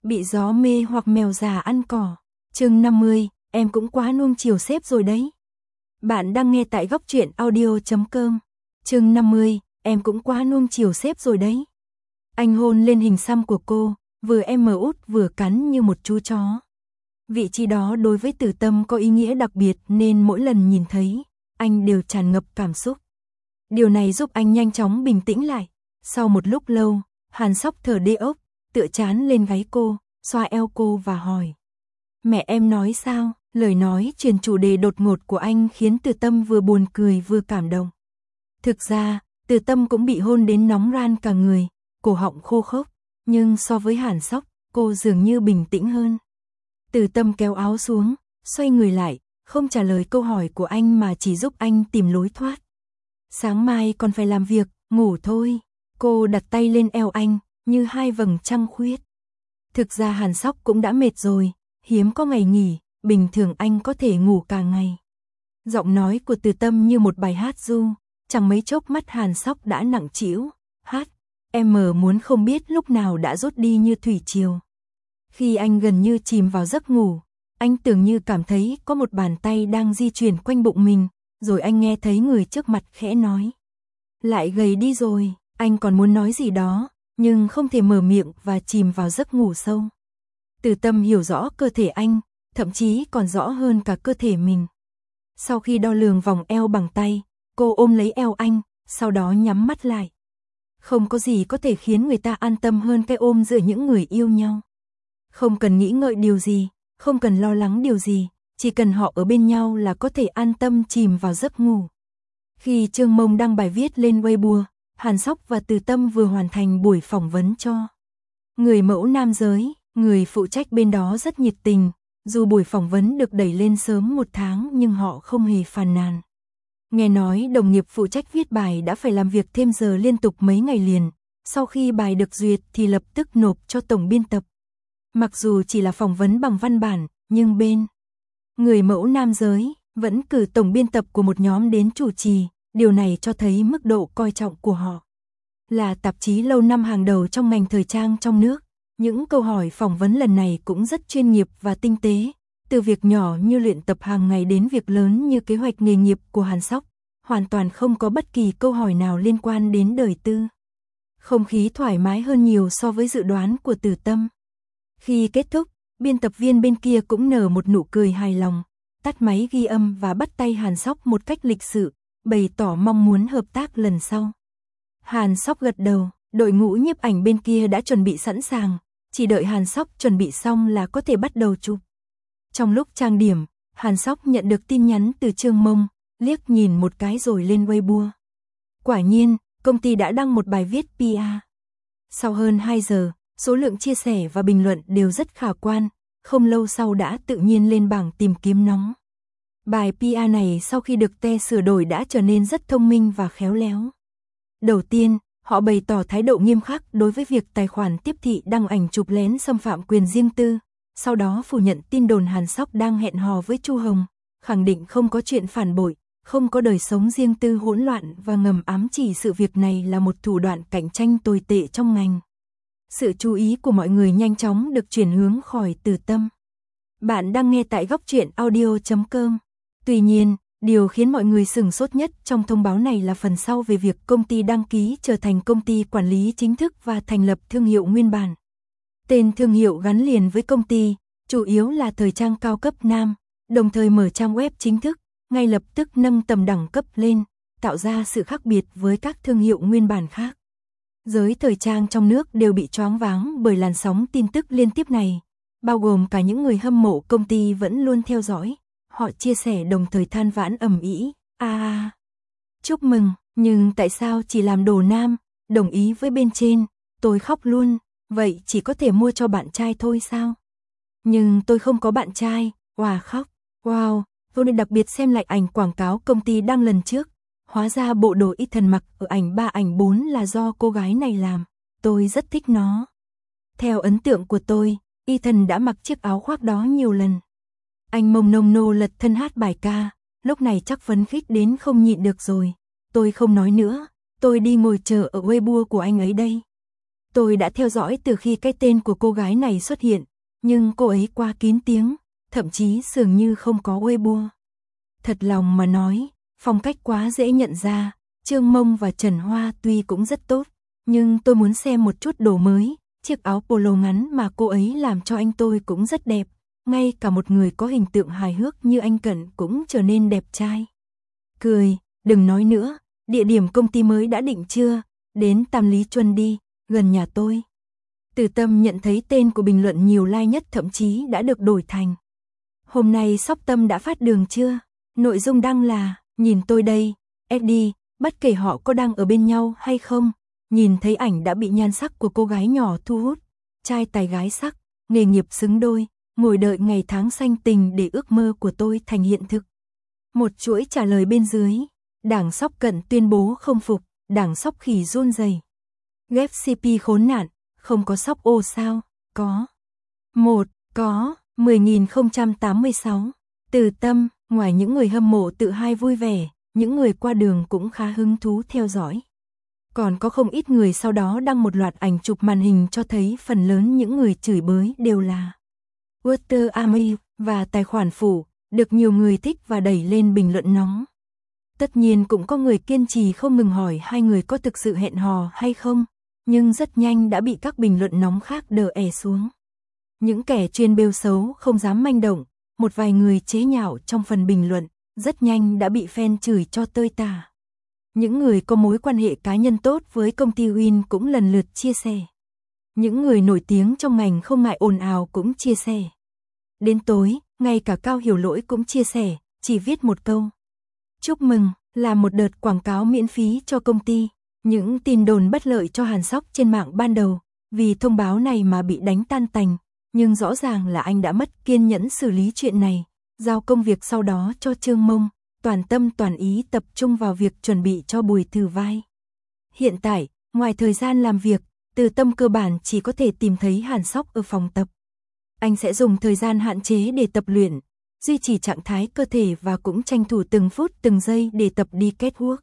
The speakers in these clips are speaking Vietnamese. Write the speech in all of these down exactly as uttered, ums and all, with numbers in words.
Bị gió mê hoặc mèo già ăn cỏ. Chương năm mươi, em cũng quá nuông chiều sếp rồi đấy. Bạn đang nghe tại góc truyện audio chấm com. Chương năm mươi, em cũng quá nuông chiều sếp rồi đấy. Anh hôn lên hình xăm của cô, vừa em mờ út vừa cắn như một chú chó. Vị trí đó đối với Tử Tâm có ý nghĩa đặc biệt nên mỗi lần nhìn thấy, anh đều tràn ngập cảm xúc. Điều này giúp anh nhanh chóng bình tĩnh lại. Sau một lúc lâu, Hàn Sóc thở đê ốc, tựa chán lên gáy cô, xoa eo cô và hỏi. Mẹ em nói sao? Lời nói truyền chủ đề đột ngột của anh khiến Tử Tâm vừa buồn cười vừa cảm động. Thực ra, Tử Tâm cũng bị hôn đến nóng ran cả người, cổ họng khô khốc, nhưng so với Hàn Sóc, cô dường như bình tĩnh hơn. Tử Tâm kéo áo xuống, xoay người lại, không trả lời câu hỏi của anh mà chỉ giúp anh tìm lối thoát. Sáng mai còn phải làm việc, ngủ thôi. Cô đặt tay lên eo anh, như hai vầng trăng khuyết. Thực ra Hàn Sóc cũng đã mệt rồi, hiếm có ngày nghỉ, bình thường anh có thể ngủ cả ngày. Giọng nói của Tử Tâm như một bài hát ru, chẳng mấy chốc mắt Hàn Sóc đã nặng trĩu. Hát, em mờ muốn không biết lúc nào đã rút đi như thủy triều. Khi anh gần như chìm vào giấc ngủ, anh tưởng như cảm thấy có một bàn tay đang di chuyển quanh bụng mình, rồi anh nghe thấy người trước mặt khẽ nói. Lại gầy đi rồi, anh còn muốn nói gì đó, nhưng không thể mở miệng và chìm vào giấc ngủ sâu. Tử Tâm hiểu rõ cơ thể anh, thậm chí còn rõ hơn cả cơ thể mình. Sau khi đo lường vòng eo bằng tay, cô ôm lấy eo anh, sau đó nhắm mắt lại. Không có gì có thể khiến người ta an tâm hơn cái ôm giữa những người yêu nhau. Không cần nghĩ ngợi điều gì, không cần lo lắng điều gì, chỉ cần họ ở bên nhau là có thể an tâm chìm vào giấc ngủ. Khi Trương Mông đăng bài viết lên Weibo, Hàn Sóc và Tử Tâm vừa hoàn thành buổi phỏng vấn cho người mẫu nam giới, người phụ trách bên đó rất nhiệt tình, dù buổi phỏng vấn được đẩy lên sớm một tháng nhưng họ không hề phàn nàn. Nghe nói đồng nghiệp phụ trách viết bài đã phải làm việc thêm giờ liên tục mấy ngày liền, sau khi bài được duyệt thì lập tức nộp cho tổng biên tập. Mặc dù chỉ là phỏng vấn bằng văn bản, nhưng bên người mẫu nam giới vẫn cử tổng biên tập của một nhóm đến chủ trì, điều này cho thấy mức độ coi trọng của họ. Là tạp chí lâu năm hàng đầu trong ngành thời trang trong nước, những câu hỏi phỏng vấn lần này cũng rất chuyên nghiệp và tinh tế, từ việc nhỏ như luyện tập hàng ngày đến việc lớn như kế hoạch nghề nghiệp của Hàn Sóc, hoàn toàn không có bất kỳ câu hỏi nào liên quan đến đời tư. Không khí thoải mái hơn nhiều so với dự đoán của Tử Tâm. Khi kết thúc, biên tập viên bên kia cũng nở một nụ cười hài lòng, tắt máy ghi âm và bắt tay Hàn Sóc một cách lịch sự, bày tỏ mong muốn hợp tác lần sau. Hàn Sóc gật đầu, đội ngũ nhiếp ảnh bên kia đã chuẩn bị sẵn sàng, chỉ đợi Hàn Sóc chuẩn bị xong là có thể bắt đầu chụp. Trong lúc trang điểm, Hàn Sóc nhận được tin nhắn từ Trương Mông, liếc nhìn một cái rồi lên Weibo. Quả nhiên, công ty đã đăng một bài viết pê e. Sau hơn hai giờ, số lượng chia sẻ và bình luận đều rất khả quan, không lâu sau đã tự nhiên lên bảng tìm kiếm nóng. Bài pê e này sau khi được te sửa đổi đã trở nên rất thông minh và khéo léo. Đầu tiên, họ bày tỏ thái độ nghiêm khắc đối với việc tài khoản tiếp thị đăng ảnh chụp lén xâm phạm quyền riêng tư, sau đó phủ nhận tin đồn Hàn Sóc đang hẹn hò với Chu Hồng, khẳng định không có chuyện phản bội, không có đời sống riêng tư hỗn loạn và ngầm ám chỉ sự việc này là một thủ đoạn cạnh tranh tồi tệ trong ngành. Sự chú ý của mọi người nhanh chóng được chuyển hướng khỏi Tử Tâm. Bạn đang nghe tại góc truyện audio chấm com. Tuy nhiên, điều khiến mọi người sửng sốt nhất trong thông báo này là phần sau về việc công ty đăng ký trở thành công ty quản lý chính thức và thành lập thương hiệu nguyên bản. Tên thương hiệu gắn liền với công ty, chủ yếu là thời trang cao cấp nam, đồng thời mở trang web chính thức, ngay lập tức nâng tầm đẳng cấp lên, tạo ra sự khác biệt với các thương hiệu nguyên bản khác. Giới thời trang trong nước đều bị choáng váng bởi làn sóng tin tức liên tiếp này, bao gồm cả những người hâm mộ công ty vẫn luôn theo dõi. Họ chia sẻ đồng thời than vãn ầm ĩ, a à, chúc mừng, nhưng tại sao chỉ làm đồ nam, đồng ý với bên trên, tôi khóc luôn, vậy chỉ có thể mua cho bạn trai thôi sao? Nhưng tôi không có bạn trai, hòa khóc, wow, tôi đặc biệt xem lại ảnh quảng cáo công ty đăng lần trước, hóa ra bộ đồ Ethan mặc ở ảnh ba ảnh bốn là do cô gái này làm, tôi rất thích nó. Theo ấn tượng của tôi, Ethan đã mặc chiếc áo khoác đó nhiều lần. Anh mông nông nô lật thân hát bài ca, lúc này chắc phấn khích đến không nhịn được rồi. Tôi không nói nữa, tôi đi ngồi chờ ở Weibo của anh ấy đây. Tôi đã theo dõi từ khi cái tên của cô gái này xuất hiện, nhưng cô ấy quá kín tiếng, thậm chí dường như không có Weibo. Thật lòng mà nói, phong cách quá dễ nhận ra, Trương Mông và Trần Hoa tuy cũng rất tốt, nhưng tôi muốn xem một chút đồ mới, chiếc áo polo ngắn mà cô ấy làm cho anh tôi cũng rất đẹp, ngay cả một người có hình tượng hài hước như anh Cận cũng trở nên đẹp trai. Cười, đừng nói nữa, địa điểm công ty mới đã định chưa, đến Tam Lý Chuân đi, gần nhà tôi. Từ Tâm nhận thấy tên của bình luận nhiều like nhất thậm chí đã được đổi thành. Hôm nay Sóc Tâm đã phát đường chưa? Nội dung đăng là, nhìn tôi đây, ét đê, bất kể họ có đang ở bên nhau hay không, nhìn thấy ảnh đã bị nhan sắc của cô gái nhỏ thu hút, trai tài gái sắc, nghề nghiệp xứng đôi, ngồi đợi ngày tháng sanh tình để ước mơ của tôi thành hiện thực. Một chuỗi trả lời bên dưới, Đảng Sóc Cận tuyên bố không phục, Đảng Sóc Khỉ run rẩy. Ghép xê pê khốn nạn, không có Sóc ô sao? Có. Một, có, mười nghìn không trăm tám mươi sáu. Từ Tâm, ngoài những người hâm mộ tự hai vui vẻ, những người qua đường cũng khá hứng thú theo dõi. Còn có không ít người sau đó đăng một loạt ảnh chụp màn hình cho thấy phần lớn những người chửi bới đều là Water Army và tài khoản phủ, được nhiều người thích và đẩy lên bình luận nóng. Tất nhiên cũng có người kiên trì không ngừng hỏi hai người có thực sự hẹn hò hay không, nhưng rất nhanh đã bị các bình luận nóng khác đè ép xuống. Những kẻ chuyên bêu xấu không dám manh động, một vài người chế nhạo trong phần bình luận, rất nhanh đã bị fan chửi cho tơi tả. Những người có mối quan hệ cá nhân tốt với công ty Win cũng lần lượt chia sẻ. Những người nổi tiếng trong ngành không ngại ồn ào cũng chia sẻ. Đến tối, ngay cả Cao Hiểu Lỗi cũng chia sẻ, chỉ viết một câu. Chúc mừng, là một đợt quảng cáo miễn phí cho công ty. Những tin đồn bất lợi cho Hàn Sóc trên mạng ban đầu, vì thông báo này mà bị đánh tan tành, nhưng rõ ràng là anh đã mất kiên nhẫn xử lý chuyện này, giao công việc sau đó cho Trương Mông, toàn tâm toàn ý tập trung vào việc chuẩn bị cho buổi thử vai. Hiện tại, ngoài thời gian làm việc, Từ Tâm cơ bản chỉ có thể tìm thấy Hàn Sóc ở phòng tập. Anh sẽ dùng thời gian hạn chế để tập luyện, duy trì trạng thái cơ thể và cũng tranh thủ từng phút từng giây để tập đi catwalk.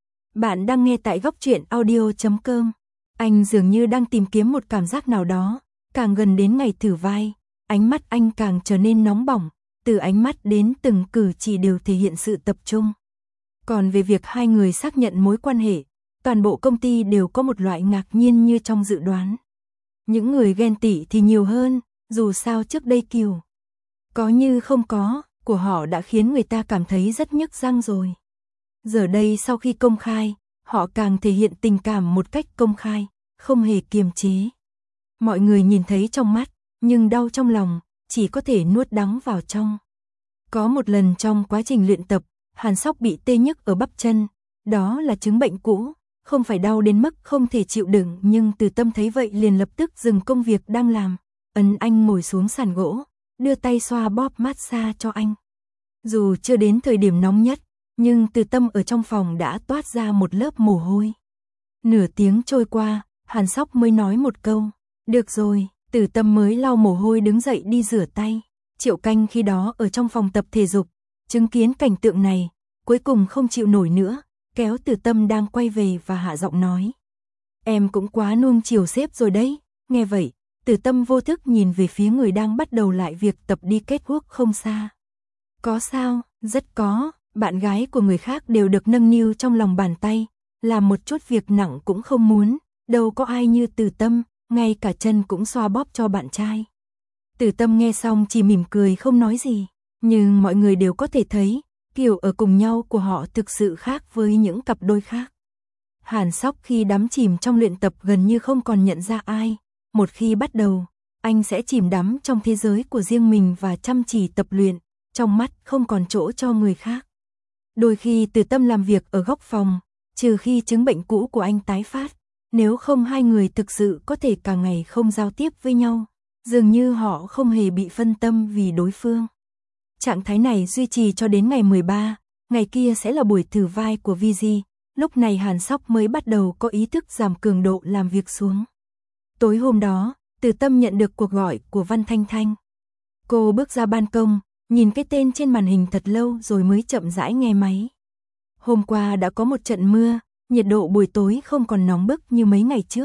Bạn đang nghe tại góc truyện audio chấm com. Anh dường như đang tìm kiếm một cảm giác nào đó, càng gần đến ngày thử vai, ánh mắt anh càng trở nên nóng bỏng, từ ánh mắt đến từng cử chỉ đều thể hiện sự tập trung. Còn về việc hai người xác nhận mối quan hệ, toàn bộ công ty đều có một loại ngạc nhiên như trong dự đoán. Những người ghen tị thì nhiều hơn, dù sao trước đây Kiều có như không có, của họ đã khiến người ta cảm thấy rất nhức răng rồi. Giờ đây sau khi công khai, họ càng thể hiện tình cảm một cách công khai, không hề kiềm chế. Mọi người nhìn thấy trong mắt, nhưng đau trong lòng, chỉ có thể nuốt đắng vào trong. Có một lần trong quá trình luyện tập, Hàn Sóc bị tê nhức ở bắp chân, đó là chứng bệnh cũ, không phải đau đến mức không thể chịu đựng, nhưng Từ Tâm thấy vậy liền lập tức dừng công việc đang làm, ấn anh ngồi xuống sàn gỗ, đưa tay xoa bóp massage cho anh. Dù chưa đến thời điểm nóng nhất, nhưng Từ Tâm ở trong phòng đã toát ra một lớp mồ hôi. Nửa tiếng trôi qua, Hàn Sóc mới nói một câu, được rồi. Từ Tâm mới lau mồ hôi đứng dậy đi rửa tay. Triệu Canh khi đó ở trong phòng tập thể dục, chứng kiến cảnh tượng này, cuối cùng không chịu nổi nữa, kéo Từ Tâm đang quay về và hạ giọng nói. Em cũng quá nuông chiều sếp rồi đấy. Nghe vậy, Từ Tâm vô thức nhìn về phía người đang bắt đầu lại việc tập đi catwalk không xa. Có sao, rất có, bạn gái của người khác đều được nâng niu trong lòng bàn tay, làm một chút việc nặng cũng không muốn, đâu có ai như Từ Tâm. Ngay cả chân cũng xoa bóp cho bạn trai. Từ Tâm nghe xong chỉ mỉm cười không nói gì, nhưng mọi người đều có thể thấy, kiểu ở cùng nhau của họ thực sự khác với những cặp đôi khác. Hàn Sóc khi đắm chìm trong luyện tập gần như không còn nhận ra ai, một khi bắt đầu, anh sẽ chìm đắm trong thế giới của riêng mình và chăm chỉ tập luyện, trong mắt không còn chỗ cho người khác. Đôi khi Từ Tâm làm việc ở góc phòng, trừ khi chứng bệnh cũ của anh tái phát, nếu không hai người thực sự có thể cả ngày không giao tiếp với nhau, dường như họ không hề bị phân tâm vì đối phương. Trạng thái này duy trì cho đến ngày mười ba, ngày kia sẽ là buổi thử vai của vê giê, lúc này Hàn Sóc mới bắt đầu có ý thức giảm cường độ làm việc xuống. Tối hôm đó, Từ Tâm nhận được cuộc gọi của Văn Thanh Thanh. Cô bước ra ban công, nhìn cái tên trên màn hình thật lâu rồi mới chậm rãi nghe máy. Hôm qua đã có một trận mưa, nhiệt độ buổi tối không còn nóng bức như mấy ngày trước,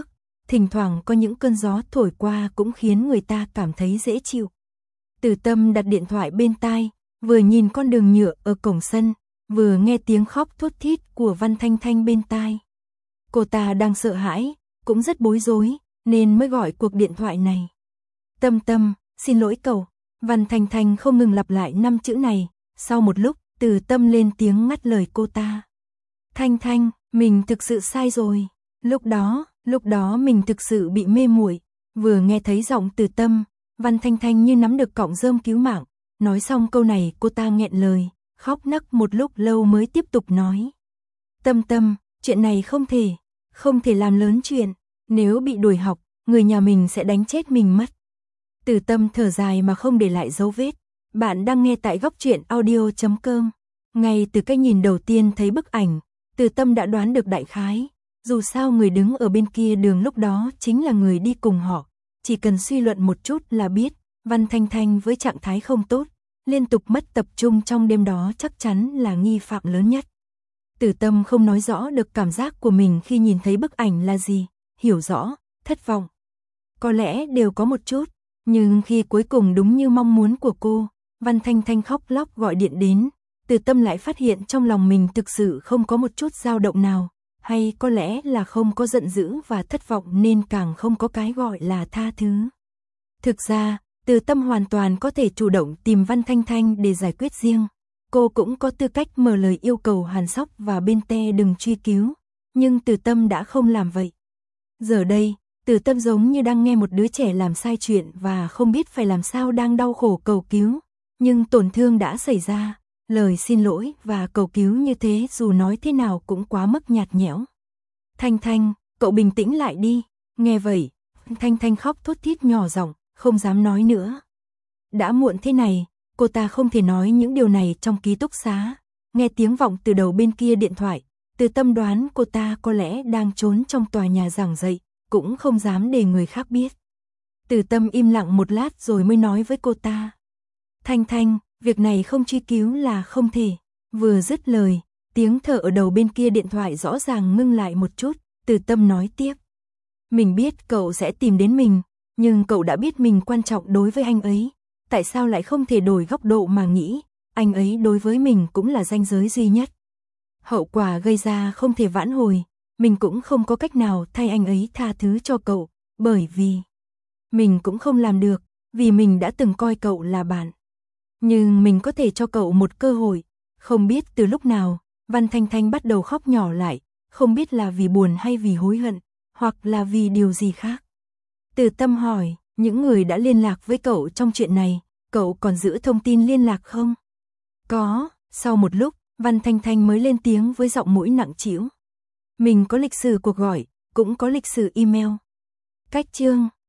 thỉnh thoảng có những cơn gió thổi qua cũng khiến người ta cảm thấy dễ chịu. Từ Tâm đặt điện thoại bên tai, vừa nhìn con đường nhựa ở cổng sân, vừa nghe tiếng khóc thút thít của Văn Thanh Thanh bên tai. Cô ta đang sợ hãi, cũng rất bối rối, nên mới gọi cuộc điện thoại này. Tâm Tâm, xin lỗi cậu. Văn Thanh Thanh không ngừng lặp lại năm chữ này, sau một lúc, Từ Tâm lên tiếng ngắt lời cô ta. Thanh Thanh, mình thực sự sai rồi. Lúc đó, lúc đó mình thực sự bị mê muội. Vừa nghe thấy giọng Từ Tâm, Văn Thanh Thanh như nắm được cọng rơm cứu mạng. Nói xong câu này cô ta nghẹn lời, khóc nấc một lúc lâu mới tiếp tục nói. Tâm Tâm, chuyện này không thể, không thể làm lớn chuyện. Nếu bị đuổi học, người nhà mình sẽ đánh chết mình mất. Từ Tâm thở dài mà không để lại dấu vết. Bạn đang nghe tại góc truyện audio chấm com. Ngay từ cái nhìn đầu tiên thấy bức ảnh, Từ Tâm đã đoán được đại khái. Dù sao người đứng ở bên kia đường lúc đó chính là người đi cùng họ. Chỉ cần suy luận một chút là biết, Văn Thanh Thanh với trạng thái không tốt, liên tục mất tập trung trong đêm đó chắc chắn là nghi phạm lớn nhất. Từ Tâm không nói rõ được cảm giác của mình khi nhìn thấy bức ảnh là gì, hiểu rõ, thất vọng. Có lẽ đều có một chút, nhưng khi cuối cùng đúng như mong muốn của cô, Văn Thanh Thanh khóc lóc gọi điện đến, Từ Tâm lại phát hiện trong lòng mình thực sự không có một chút dao động nào, hay có lẽ là không có giận dữ và thất vọng nên càng không có cái gọi là tha thứ. Thực ra, Từ Tâm hoàn toàn có thể chủ động tìm Văn Thanh Thanh để giải quyết riêng. Cô cũng có tư cách mở lời yêu cầu Hàn Sóc và bên Te đừng truy cứu, nhưng Từ Tâm đã không làm vậy. Giờ đây, Từ Tâm giống như đang nghe một đứa trẻ làm sai chuyện và không biết phải làm sao đang đau khổ cầu cứu, nhưng tổn thương đã xảy ra, lời xin lỗi và cầu cứu như thế dù nói thế nào cũng quá mức nhạt nhẽo. Thanh Thanh, cậu bình tĩnh lại đi. Nghe vậy, Thanh Thanh khóc thút thít nhỏ giọng, không dám nói nữa. Đã muộn thế này, cô ta không thể nói những điều này trong ký túc xá. Nghe tiếng vọng từ đầu bên kia điện thoại, Từ Tâm đoán cô ta có lẽ đang trốn trong tòa nhà giảng dạy, cũng không dám để người khác biết. Từ Tâm im lặng một lát rồi mới nói với cô ta. Thanh Thanh, việc này không truy cứu là không thể. Vừa dứt lời, tiếng thở ở đầu bên kia điện thoại rõ ràng ngưng lại một chút, Từ Tâm nói tiếp. Mình biết cậu sẽ tìm đến mình, nhưng cậu đã biết mình quan trọng đối với anh ấy. Tại sao lại không thể đổi góc độ mà nghĩ, anh ấy đối với mình cũng là ranh giới duy nhất. Hậu quả gây ra không thể vãn hồi, mình cũng không có cách nào thay anh ấy tha thứ cho cậu, bởi vì mình cũng không làm được, vì mình đã từng coi cậu là bạn. Nhưng mình có thể cho cậu một cơ hội. Không biết từ lúc nào, Văn Thanh Thanh bắt đầu khóc nhỏ lại, không biết là vì buồn hay vì hối hận, hoặc là vì điều gì khác. Từ Tâm hỏi, những người đã liên lạc với cậu trong chuyện này, cậu còn giữ thông tin liên lạc không? Có, sau một lúc, Văn Thanh Thanh mới lên tiếng với giọng mũi nặng trĩu. Mình có lịch sử cuộc gọi, cũng có lịch sử email. Cách chương